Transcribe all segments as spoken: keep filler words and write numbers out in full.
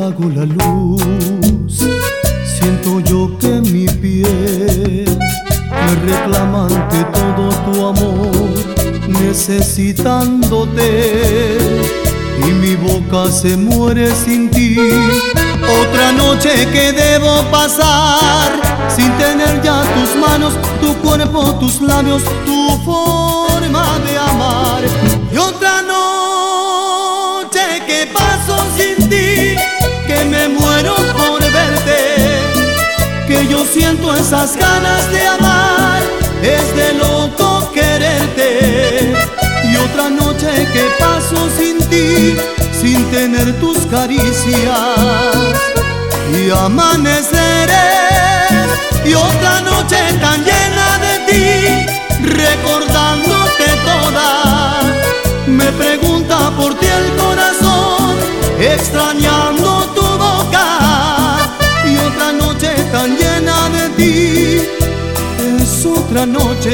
apago la luz, siento yo que mi piel me reclama ante todo tu amor, necesitándote, y mi boca se muere sin ti. Otra noche que debo pasar sin tener ya tus manos, tu cuerpo, tus labios, tu forma de amar. Y otra noche que paso sin ti, que me muero por verte, que yo siento esas ganas de amar, es de loco quererte. Y otra noche que paso sin ti, sin tener tus caricias, y amaneceré. Y otra noche tan llena de ti, recordándote toda, me pregunta por ti el corazón, extrañando tu boca. Y otra noche tan llena de ti, es otra noche,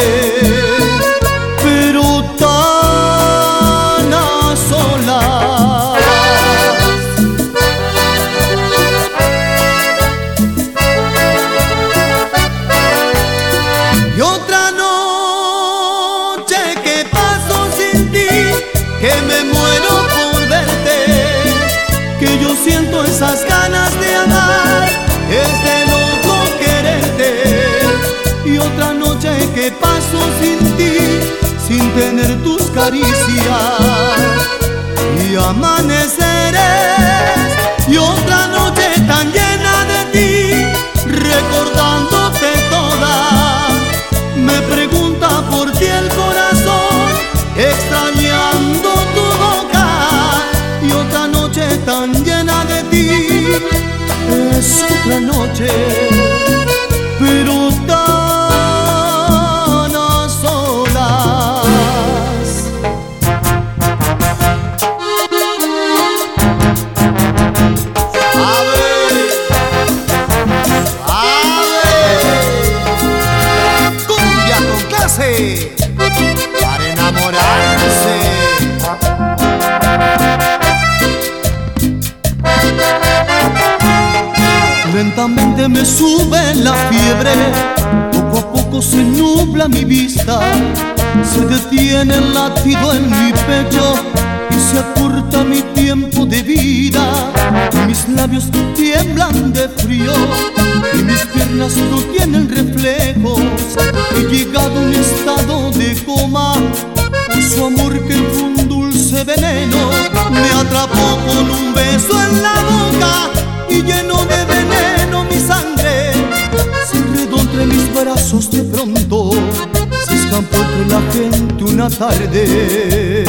pero tan a solas. Y otra noche que paso sin ti, que me muero por verte, que yo siento esas ganas de amar, es de loco quererte. Y otra noche que paso sin ti, sin tener tus caricias, y amaneceré. Y otra noche tan llena de ti, recordándote toda, me pregunta por ti el corazón, extrañando tu boca. Y otra noche tan llena de ti, es otra noche, pero tan a solas. ¡Suave! ¡Suave! ¡Cumbia con clase! Para enamorarse. Lentamente me sube la fiebre, poco a poco se nubla mi vista, se detiene el latido en mi pecho y se acorta mi tiempo de vida. Mis labios tiemblan de frío y mis piernas no tienen reflejos. He llegado a un estado de coma, por su amor que fue un dulce veneno. Me atrapó con un beso en la boca y lleno de veneno mi sangre. Se enredó entre mis brazos de pronto, se escampó entre la gente una tarde.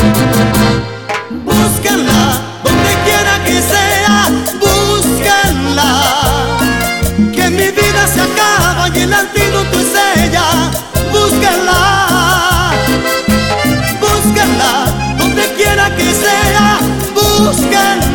Búsquenla donde quiera que sea, búsquenla, que mi vida se acaba y el antídoto es ella. Búsquenla, búsquenla donde quiera que sea, búsquenla,